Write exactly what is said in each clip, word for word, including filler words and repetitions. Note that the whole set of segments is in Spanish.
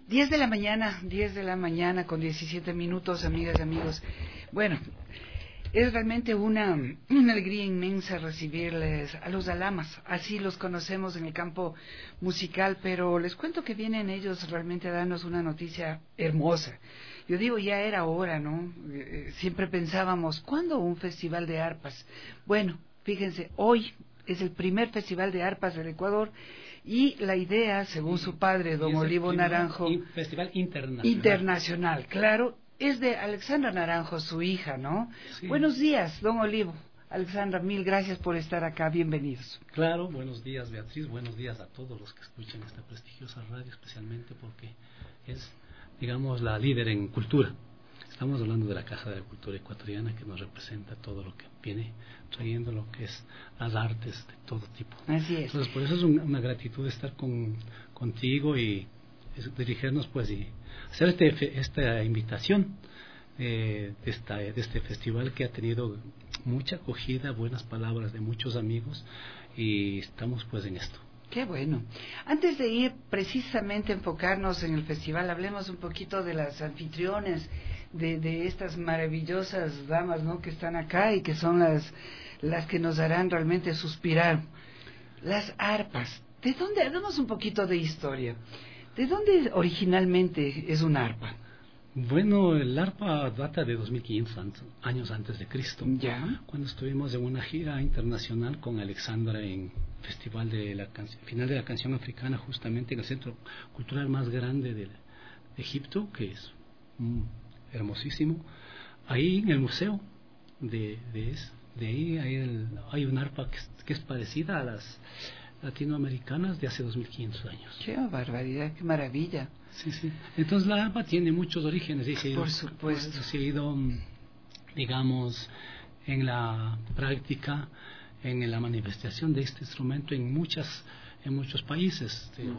diez de la mañana, diez de la mañana con diecisiete minutos, amigas y amigos. Bueno, es realmente una, una alegría inmensa recibirles a los Dalamas, así los conocemos en el campo musical, pero les cuento que vienen ellos realmente a darnos una noticia hermosa. Yo digo, ya era hora, ¿no? Eh, siempre pensábamos, ¿cuándo un festival de arpas? Bueno, fíjense, hoy es el primer festival de arpas del Ecuador. Y la idea, según sí, su padre, don Olivo Naranjo, in, festival internacional. Internacional, claro, es de Alexandra Naranjo, su hija, ¿no? Sí. Buenos días, don Olivo. Alexandra, mil gracias por estar acá, bienvenidos. Claro, buenos días, Beatriz, buenos días a todos los que escuchan esta prestigiosa radio, especialmente porque es, digamos, la líder en cultura. Estamos hablando de la Casa de la Cultura Ecuatoriana, que nos representa todo lo que viene trayendo, lo que es las artes de todo tipo. Así es. Entonces, por eso es una, una gratitud estar con, contigo y es, dirigirnos, pues, y hacer este, esta invitación eh, de, esta, de este festival que ha tenido mucha acogida, buenas palabras de muchos amigos, y estamos, pues, en esto. Qué bueno. Antes de ir precisamente a enfocarnos en el festival, hablemos un poquito de las anfitriones, de, de estas maravillosas damas, ¿no?, que están acá y que son las, las que nos harán realmente suspirar. Las arpas. ¿De dónde? Hagamos un poquito de historia. ¿De dónde originalmente es un arpa? Bueno, el arpa data de dos mil quinientos años antes de Cristo. Ya. Cuando estuvimos en una gira internacional con Alexandra en Festival de la Can- Final de la Canción Africana, justamente en el centro cultural más grande de, de Egipto, que es mm, hermosísimo. Ahí en el museo de, de, de ahí hay, el, hay un arpa que es, que es parecida a las latinoamericanas de hace dos mil quinientos años. ¡Qué barbaridad, qué maravilla! Sí, sí. Entonces la arpa tiene muchos orígenes. Y se ha ido, por supuesto. Se ha ido, digamos, en la práctica, en la manifestación de este instrumento en muchas, en muchos países, de,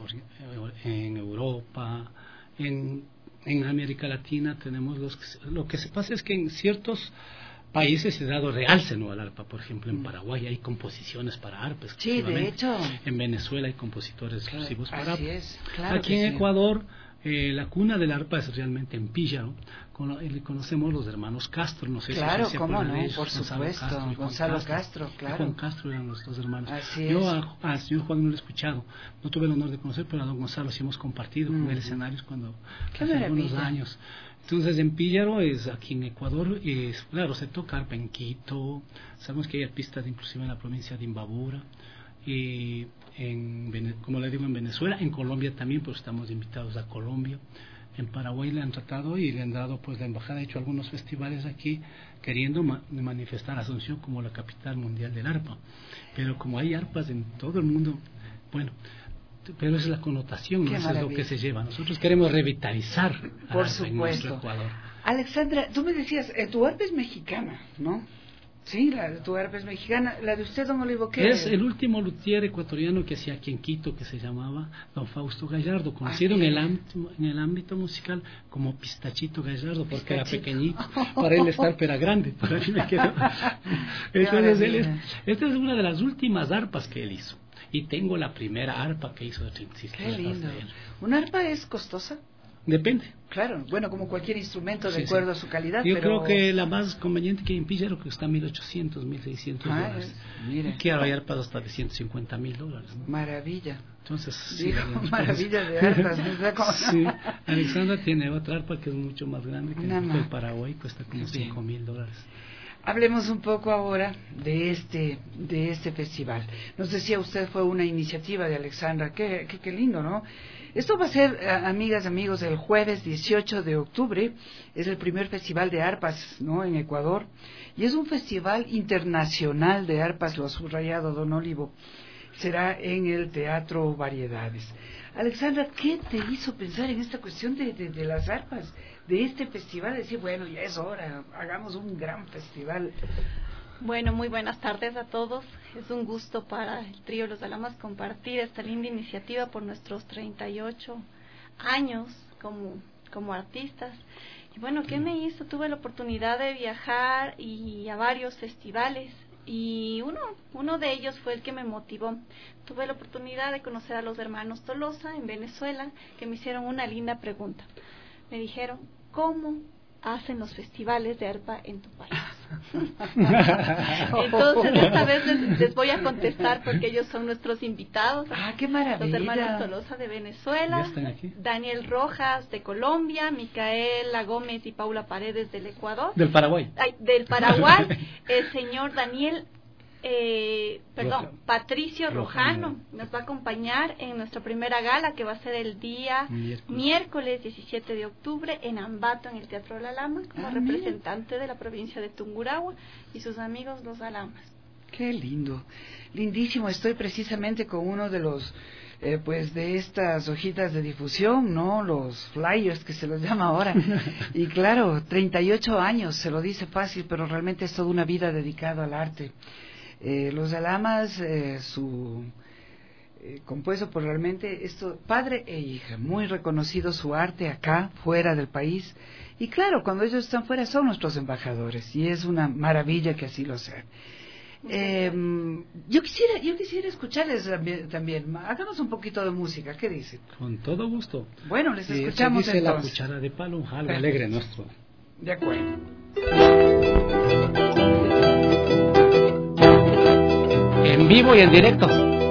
en Europa, en, en América Latina tenemos los que, lo que se pasa es que en ciertos países se ha dado realce, ¿no?, al arpa. Por ejemplo, en Paraguay hay composiciones para arpa. Sí, de hecho. En Venezuela hay compositores exclusivos claro, para así arpa. Es, claro Aquí en sí. Ecuador, eh, la cuna del arpa es realmente en Píllaro. Con, eh, conocemos los hermanos Castro, no sé claro, si se cómo no, ellos, por Gonzalo supuesto, Castro Gonzalo Castro, Castro, claro. y Juan Castro eran los dos hermanos. Así Yo es. a- al señor Juan no lo he escuchado, no tuve el honor de conocer, pero a don Gonzalo sí hemos compartido Mm. con él escenarios cuando Qué hace algunos maravilla. años. Entonces en Píllaro, es aquí en Ecuador, es, claro, se toca arpa en Quito, sabemos que hay arpistas inclusive en la provincia de Imbabura, y en, Vene- como le digo, en Venezuela, en Colombia también, pues estamos invitados a Colombia. En Paraguay le han tratado y le han dado, pues la embajada ha hecho algunos festivales aquí queriendo ma- manifestar a Asunción como la capital mundial del arpa, pero como hay arpas en todo el mundo, bueno, pero esa es la connotación, ¿no? Eso es lo que se lleva. Nosotros queremos revitalizar al Por arpa en nuestro supuesto. Ecuador. Alexandra, tú me decías, eh, tu arpa es mexicana, ¿no? Sí, la de tu arpa es mexicana. La de usted, don Olivo, ¿qué Es el último luthier ecuatoriano que hacía aquí en Quito, que se llamaba don Fausto Gallardo, conocido Ah, en, el ámbito, en el ámbito musical como Pistachito Gallardo, porque Pistachito. era pequeñito, para él estar pero era grande, para mí me quedó. Entonces, él es, esta es una de las últimas arpas que él hizo, y tengo la primera arpa que hizo de treinta y seis Qué cuerdas lindo. de él. ¿Una arpa es costosa? Depende. Claro, bueno, como cualquier instrumento, de Sí, acuerdo sí. a su calidad, Yo pero... creo que la más conveniente que hay en Píllaro que está mil ochocientos, mil seiscientos Ah, dólares. es- mire. Y que ahora hay arpas hasta de ciento cincuenta mil dólares, ¿no? Maravilla. Entonces, sí, Digo, digamos, maravilla de arpas, ¿no? O sea, como- sí. Alexandra tiene otra arpa que es mucho más grande, que Nada en más. Paraguay cuesta como Qué bien. cinco mil dólares. Hablemos un poco ahora de este de este festival. Nos decía usted, fue una iniciativa de Alexandra. Qué, qué, qué lindo, ¿no? Esto va a ser, eh, amigas, amigos, el jueves dieciocho de octubre. Es el primer festival de arpas, ¿no?, en Ecuador. Y es un festival internacional de arpas, lo ha subrayado don Olivo. Será en el Teatro Variedades. Alexandra, ¿qué te hizo pensar en esta cuestión de, de, de las arpas, de este festival? Decir, bueno, ya es hora, hagamos un gran festival. Bueno, muy buenas tardes a todos. Es un gusto para el trío Los Dalamas compartir esta linda iniciativa por nuestros treinta y ocho años como, como artistas. Y bueno, ¿qué me hizo? Tuve la oportunidad de viajar y a varios festivales y uno, uno de ellos fue el que me motivó. Tuve la oportunidad de conocer a los hermanos Tolosa en Venezuela, que me hicieron una linda pregunta. Me dijeron, ¿cómo hacen los festivales de arpa en tu país? Entonces esta vez les, les voy a contestar porque ellos son nuestros invitados. Ah, qué maravilla. Los hermanos Tolosa de Venezuela, Daniel Rojas de Colombia, Micaela Gómez y Paula Paredes del Ecuador. Del Paraguay. Ay, del Paraguay, el señor Daniel Eh, perdón, Roja. Patricio Rojano. Rojano nos va a acompañar en nuestra primera gala, que va a ser el día miércoles, miércoles diecisiete de octubre en Ambato, en el Teatro La Lama, como ah, representante mira. de la provincia de Tungurahua y sus amigos los Alamas. Qué lindo, lindísimo. Estoy precisamente con uno de los eh, pues de estas hojitas de difusión, ¿no? Los flyers que se los llama ahora. Y claro, treinta y ocho años, se lo dice fácil, pero realmente es toda una vida dedicado al arte. Eh, los Alamas, eh, su eh, compuesto por realmente esto, padre e hija, muy reconocido su arte acá, fuera del país, y claro, cuando ellos están fuera son nuestros embajadores, y es una maravilla que así lo sean. Eh, yo quisiera yo quisiera escucharles también, también, hagamos un poquito de música, ¿qué dicen? Con todo gusto. Bueno, les Sí, escuchamos dice entonces. La cuchara de palo, un jalo alegre nuestro. De acuerdo. En vivo y en directo.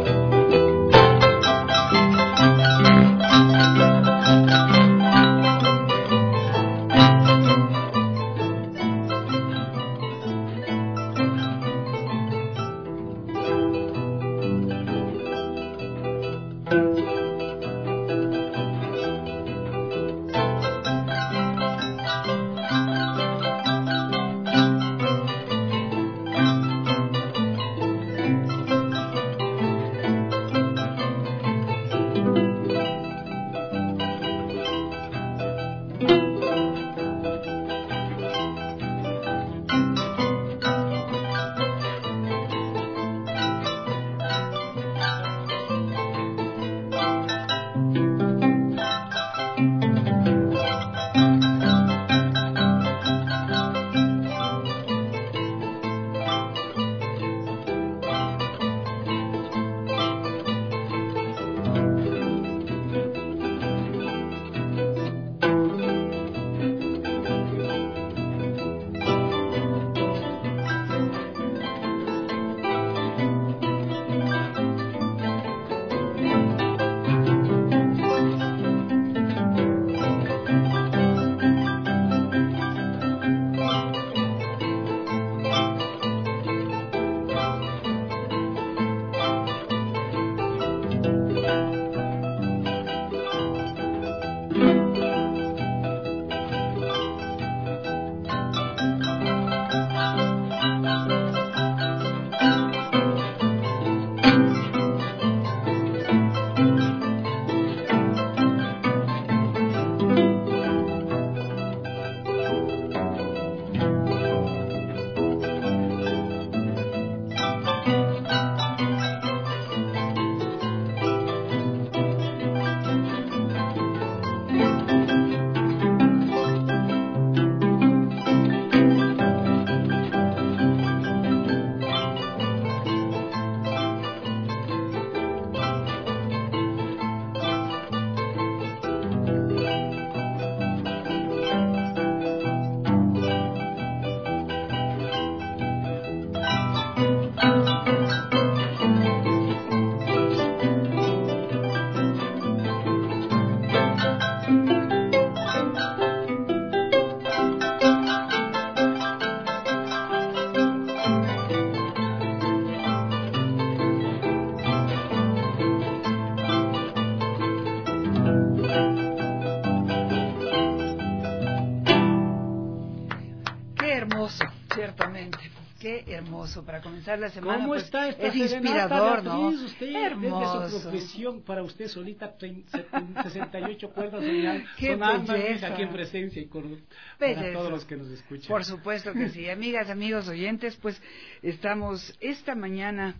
Hermoso para comenzar la semana. ¿Cómo pues, está esta es inspirador, ¿no? Usted, hermoso. Desde su profesión, para usted solita, sesenta y ocho cuerdas sonando, Qué sonando belleza. aquí en presencia y con, belleza. para todos los que nos escuchan. Por supuesto que sí. Amigas, amigos oyentes, pues estamos esta mañana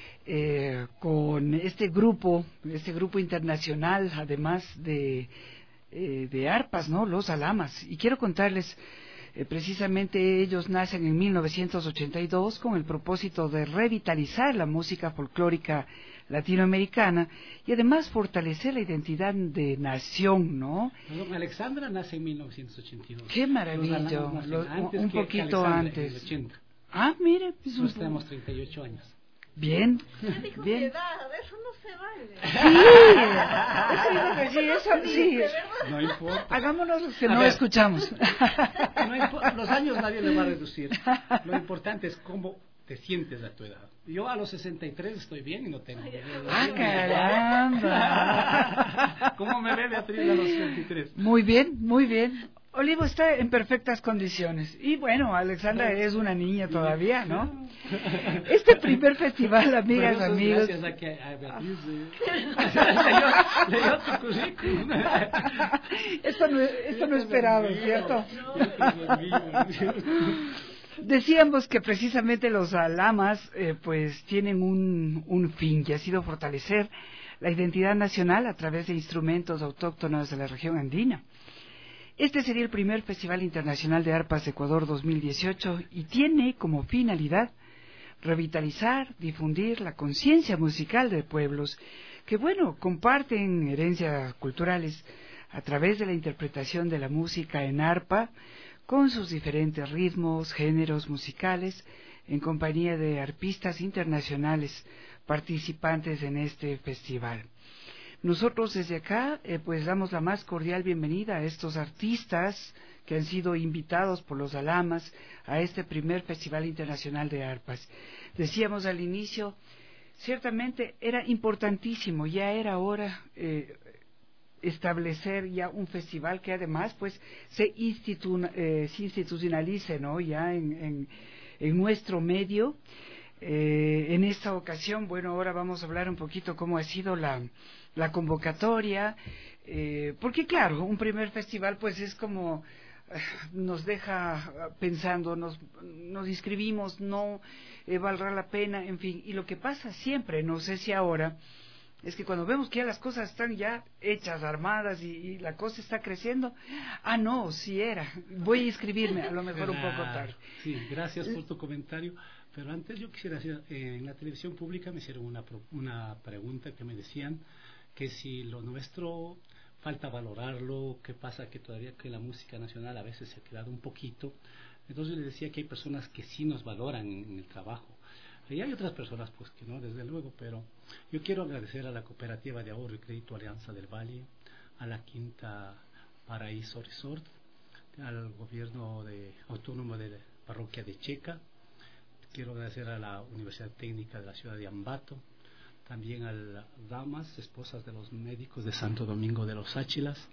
eh, con este grupo, este grupo internacional, además de, eh, de arpas, ¿no? Los Alamas. Y quiero contarles Eh, precisamente ellos nacen en mil novecientos ochenta y dos con el propósito de revitalizar la música folclórica latinoamericana y además fortalecer la identidad de nación, ¿no? Bueno, Alexandra nace en mil novecientos ochenta y dos. ¡Qué maravilla! Un poquito antes. En el ochenta. Ah, mire, pues nosotros tenemos treinta y ocho años. Bien, ya dijo bien. Mi edad, eso no se vale. Sí, eso, sí, sí. No importa. Hagámonos los que A no ver. escuchamos. No impo- los años nadie le va a reducir. Lo importante es cómo te sientes a tu edad. Yo a los sesenta y tres estoy bien y no tengo. ¡Ah, caramba! ¿Cómo me ve Beatriz a los sesenta y tres? Muy bien, muy bien. Olivo está en perfectas condiciones. Y bueno, Alexandra es una niña todavía, ¿no? Este primer festival, amigas, Bueno, amigos. Gracias a que a Beatriz eh, leyó, leyó tu currículum. Esto no, esto no esperaba, ¿cierto? No. Decíamos que precisamente los alamas eh, pues tienen un, un fin, que ha sido fortalecer la identidad nacional a través de instrumentos autóctonos de la región andina. Este sería el primer Festival Internacional de Arpas Ecuador dos mil dieciocho y tiene como finalidad revitalizar, difundir la conciencia musical de pueblos que, bueno, comparten herencias culturales a través de la interpretación de la música en arpa, con sus diferentes ritmos, géneros musicales, en compañía de arpistas internacionales participantes en este festival. Nosotros desde acá eh, pues damos la más cordial bienvenida a estos artistas que han sido invitados por los alamas a este primer Festival Internacional de Arpas. Decíamos al inicio, ciertamente era importantísimo, ya era hora eh, establecer ya un festival que además pues se, institu eh, se institucionalice, ¿no? Ya en, en, en nuestro medio. Eh, en esta ocasión, bueno, ahora vamos a hablar un poquito cómo ha sido la, la convocatoria, eh, porque claro, un primer festival pues es como eh, nos deja pensando, nos, nos inscribimos, no eh, valdrá la pena, en fin, y lo que pasa siempre, no sé si ahora, es que cuando vemos que ya las cosas están ya hechas, armadas y, y la cosa está creciendo, ah no, sí era, voy a inscribirme, a lo mejor un poco tarde. Sí, gracias por tu comentario. Pero antes yo quisiera decir, eh, en la televisión pública me hicieron una, una pregunta que me decían que si lo nuestro falta valorarlo, qué pasa que todavía que la música nacional a veces se ha quedado un poquito. Entonces les decía que hay personas que sí nos valoran en, en el trabajo. Y hay otras personas pues que no, desde luego, pero yo quiero agradecer a la Cooperativa de Ahorro y Crédito Alianza del Valle, a la Quinta Paraíso Resort, al gobierno de, autónomo de la parroquia de Checa. Quiero agradecer a la Universidad Técnica de la ciudad de Ambato, también a las damas, esposas de los médicos de Santo Domingo de los Áchilas,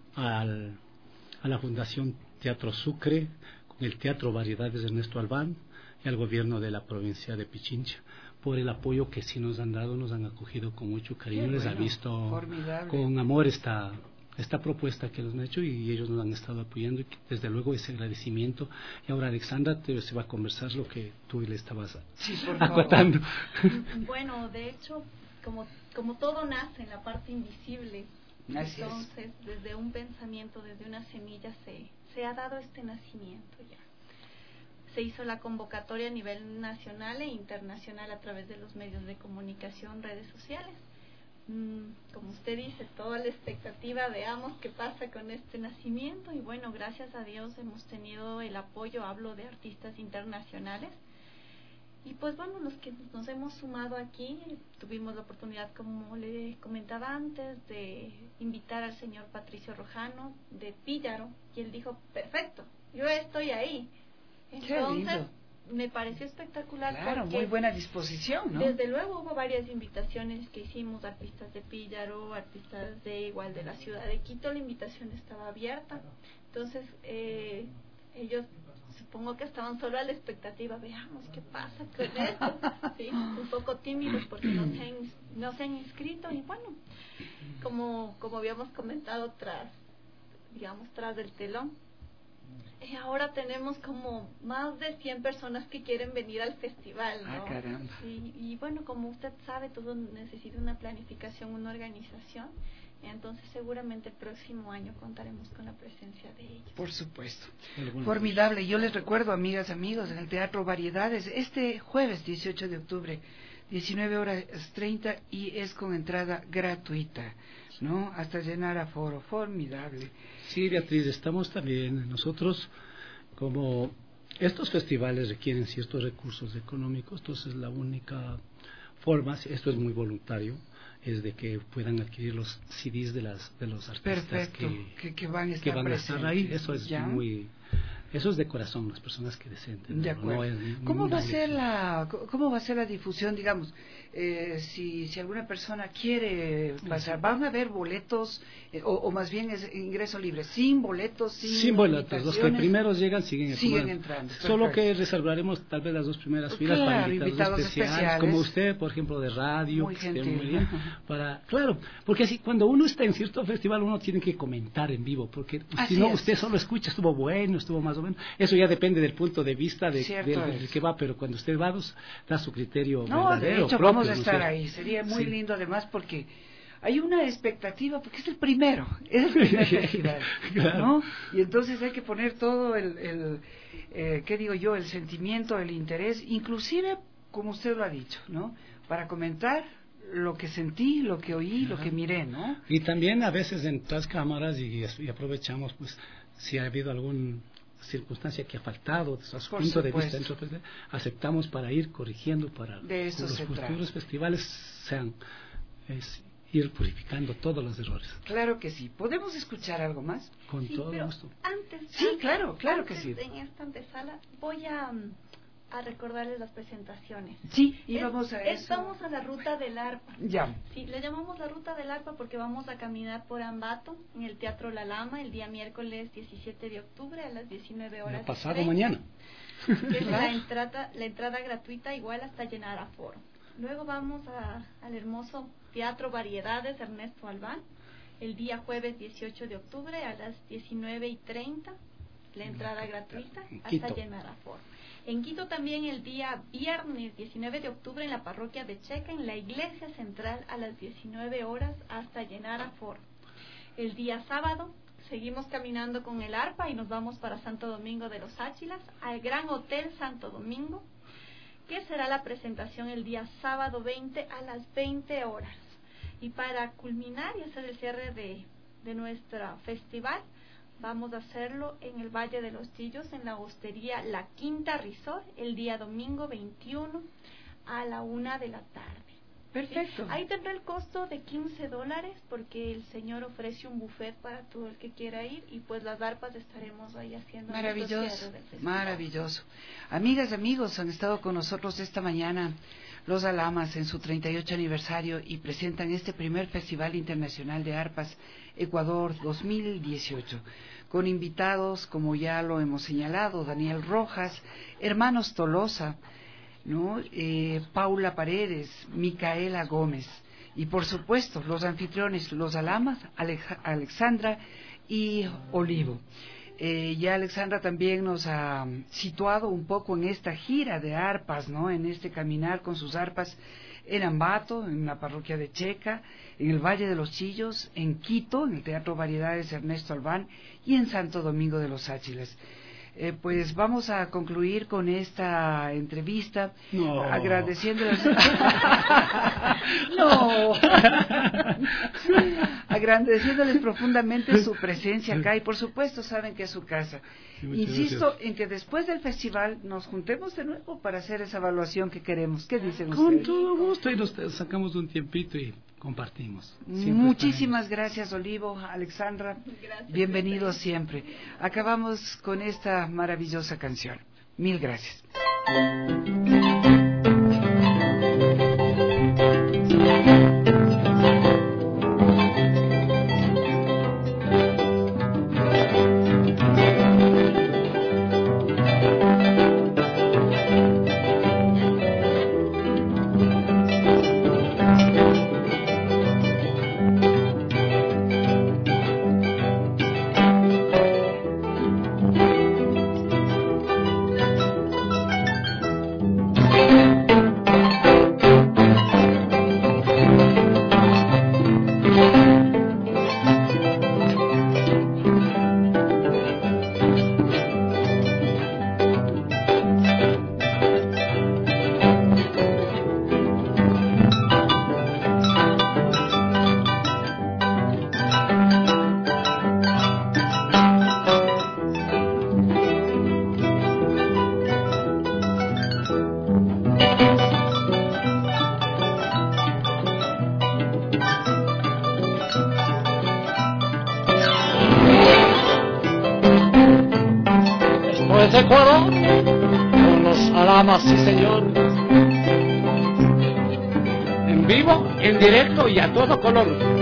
al, a la Fundación Teatro Sucre, con el Teatro Variedades de Ernesto Albán, y al gobierno de la provincia de Pichincha, por el apoyo que sí nos han dado, nos han acogido con mucho cariño, Qué les bueno, ha visto formidable. Con amor esta... esta propuesta que nos han hecho y ellos nos han estado apoyando y desde luego ese agradecimiento. Y ahora Alexandra te, se va a conversar lo que tú le estabas sí, por acotando. Bueno, de hecho, como, como todo nace en la parte invisible, Así entonces es. desde un pensamiento, desde una semilla se, se ha dado este nacimiento ya. Se hizo la convocatoria a nivel nacional e internacional a través de los medios de comunicación, redes sociales. Como usted dice, toda la expectativa, veamos qué pasa con este nacimiento y bueno, gracias a Dios hemos tenido el apoyo, hablo de artistas internacionales y pues bueno, los que nos hemos sumado aquí, tuvimos la oportunidad, como le comentaba antes, de invitar al señor Patricio Rojano de Píllaro y él dijo, perfecto, yo estoy ahí. Entonces me pareció espectacular. Claro, porque muy buena disposición, ¿no? Desde luego hubo varias invitaciones que hicimos, artistas de Píllaro, artistas de igual de la ciudad de Quito, la invitación estaba abierta. Entonces eh, ellos supongo que estaban solo a la expectativa, veamos qué pasa con esto, ¿sí? Un poco tímidos porque no se han, no se han inscrito y bueno, como, como habíamos comentado tras, digamos, tras del telón, Eh, ahora tenemos como más de cien personas que quieren venir al festival, ¿no? Ah, caramba. Y, y bueno, como usted sabe, todo necesita una planificación, una organización. Entonces seguramente el próximo año contaremos con la presencia de ellos. Por supuesto. Algunos. Formidable. Yo les recuerdo, amigas, amigos, en el Teatro Variedades, este jueves dieciocho de octubre, diecinueve horas treinta, y es con entrada gratuita, ¿no? Hasta llenar aforo. Formidable. Sí, Beatriz, estamos también nosotros, como estos festivales requieren ciertos recursos económicos, entonces la única forma, esto es muy voluntario, es de que puedan adquirir los C Ds de las de los artistas Perfecto, que, que, que van a estar, que van a estar ahí. Eso es ¿ya? muy, eso es de corazón, las personas que deseen. De acuerdo. No es ¿Cómo va a negocio. ser la cómo va a ser la difusión, digamos, eh, si si alguna persona quiere pasar, van a haber boletos eh, o, o más bien es ingreso libre, sin boletos, sin, Sin boletos, los que primeros llegan siguen, siguen entrando. Solo Perfecto. que reservaremos tal vez las dos primeras filas Claro, para invitados, invitados especiales, especiales. como usted, por ejemplo, de radio, Muy que esté gentil. muy bien, para, claro, porque así cuando uno está en cierto festival uno tiene que comentar en vivo, porque Así si no es. usted solo escucha, estuvo bueno, estuvo más o menos, eso ya depende del punto de vista de, Cierto del, es. del que va, pero cuando usted va, pues, da su criterio No, verdadero, de hecho propio, vamos a ¿no es estar cierto? ahí, sería muy Sí. lindo además porque hay una expectativa, porque es el primero, es el primer festival, Claro. ¿no? Y entonces hay que poner todo el, el eh, ¿qué digo yo? El sentimiento, el interés, inclusive, como usted lo ha dicho, ¿no? Para comentar lo que sentí, lo que oí, Ajá. lo que miré, ¿no? Y también a veces en las cámaras y, y aprovechamos, pues, si ha habido alguna circunstancia que ha faltado, a su Por punto de supuesto. vista, dentro, aceptamos para ir corrigiendo para De eso que los se futuros trata. festivales sean, es, ir purificando todos los errores. Claro que sí. ¿Podemos escuchar algo más? Con Sí, todo pero gusto. Antes, Sí, antes- claro, claro que antes sí. de en esta antesala voy a, mm, a recordarles las presentaciones. Sí, y Es- vamos a es- eso. Vamos a la ruta del arpa. Ya. Sí, le llamamos la ruta del arpa porque vamos a caminar por Ambato en el Teatro La Lama el día miércoles diecisiete de octubre a las diecinueve horas. Ya pasado treinta, mañana. que es la entrada, la entrada gratuita igual hasta llenar aforo. Luego vamos a, al hermoso Teatro Variedades Ernesto Albán el día jueves dieciocho de octubre a las diecinueve y treinta, la entrada gratuita En hasta Quito. llenar aforo. En Quito también el día viernes diecinueve de octubre en la parroquia de Checa, en la iglesia central a las diecinueve horas hasta llenar aforo. El día sábado seguimos caminando con el arpa y nos vamos para Santo Domingo de los Áchilas, al Gran Hotel Santo Domingo, que será la presentación el día sábado veinte a las veinte horas. Y para culminar y hacer el cierre de, de nuestro festival, vamos a hacerlo en el Valle de los Chillos, en la hostería La Quinta Resort, el día domingo veintiuno a la una de la tarde. Perfecto. Ahí tendrá el costo de quince dólares porque el señor ofrece un buffet para todo el que quiera ir y pues las arpas estaremos ahí haciendo nuestro Maravilloso, cierre del festival. maravilloso. Amigas, amigos, han estado con nosotros esta mañana los Alamas en su treinta y ocho aniversario y presentan este primer Festival Internacional de Arpas Ecuador dos mil dieciocho, con invitados, como ya lo hemos señalado, Daniel Rojas, Hermanos Tolosa, ¿no? Eh, Paula Paredes, Micaela Gómez y por supuesto los anfitriones, los Alamas, Aleja, Alexandra y Olivo. Eh, ya Alexandra también nos ha situado un poco en esta gira de arpas, ¿no? En este caminar con sus arpas en Ambato, en la parroquia de Checa, en el Valle de los Chillos, en Quito, en el Teatro Variedades Ernesto Albán y en Santo Domingo de los Áchilas. Eh, pues vamos a concluir con esta entrevista No. agradeciéndoles no agradeciéndoles profundamente su presencia acá y por supuesto saben que es su casa. Muchas Insisto gracias. en que después del festival nos juntemos de nuevo para hacer esa evaluación que queremos. ¿Qué dicen Con ustedes? todo gusto y nos sacamos un tiempito y compartimos. Siempre Muchísimas gracias, Olivo, Alexandra. Gracias. Bienvenidos siempre. Acabamos con esta maravillosa canción. Mil gracias. desde Ecuador, con los Alamas, sí señor. En vivo, en directo y a todo color.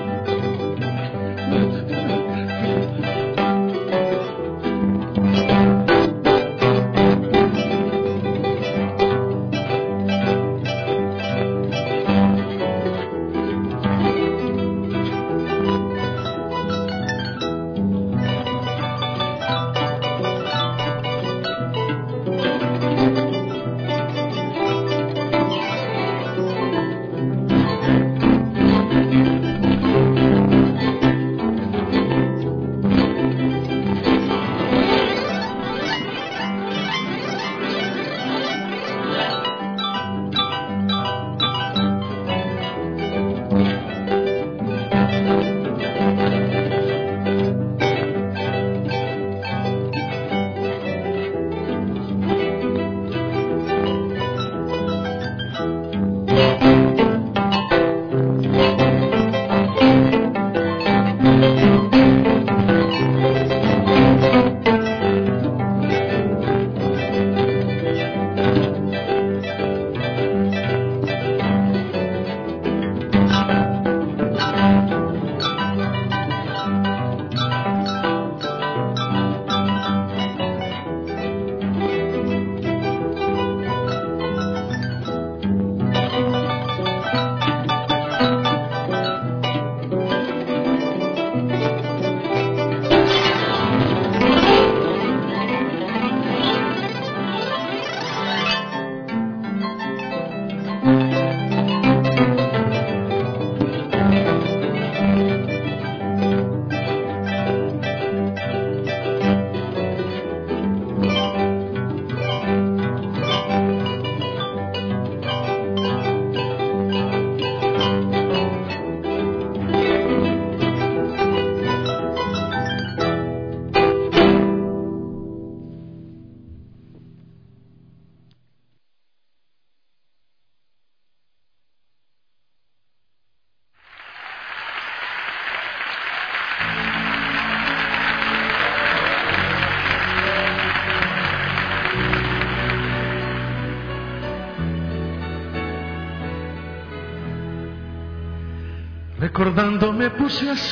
Recordando me puse a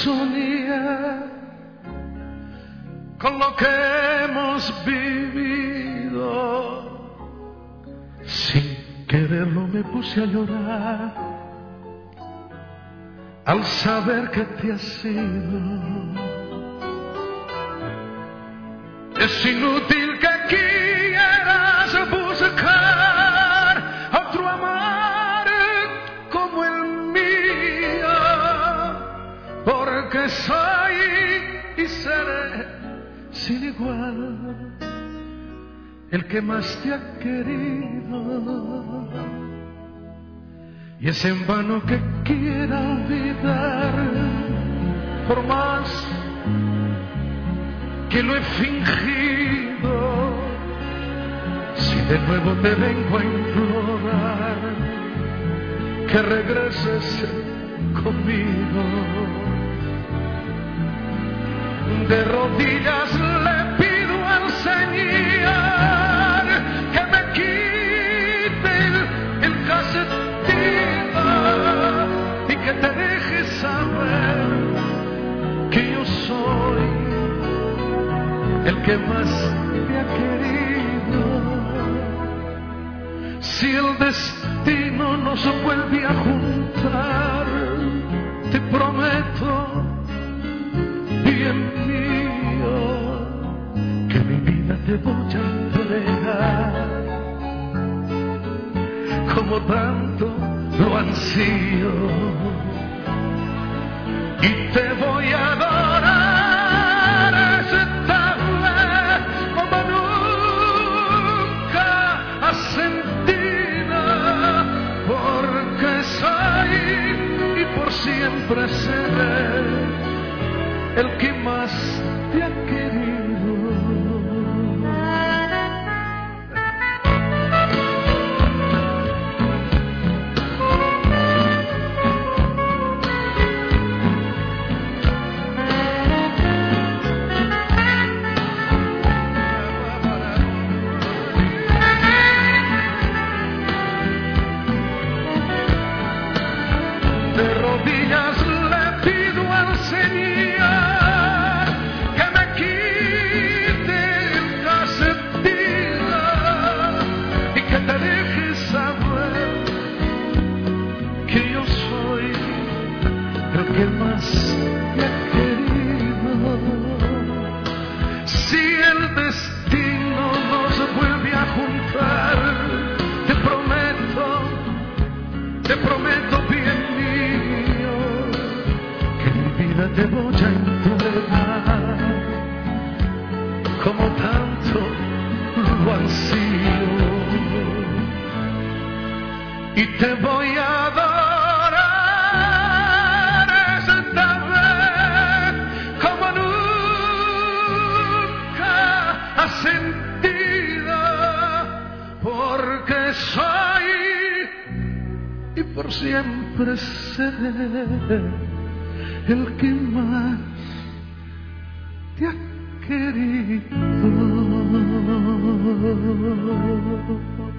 soñar con lo que hemos vivido. Sin quererlo me puse a llorar al saber que te has ido. Es inútil que quieras buscar otro amor como el mío, porque soy y seré sin igual el que más te ha querido. Y es en vano que quiera olvidar, por más que lo he fingido. Si de nuevo te vengo a implorar que regreses conmigo, de rodillas le pido al Señor que me quite el, el casetino y que te deje saber que yo soy el que más te ha querido. Si el destino nos vuelve a juntar, te prometo, bien mío, que mi vida te voy a entregar como tanto lo ansío, y te voy a adorar esta vez como nunca has sentido, porque soy y por siempre seré el que más te ha querido. te voy a adorar esta vez como nunca has sentido, porque soy y por siempre seré el que más te ha querido.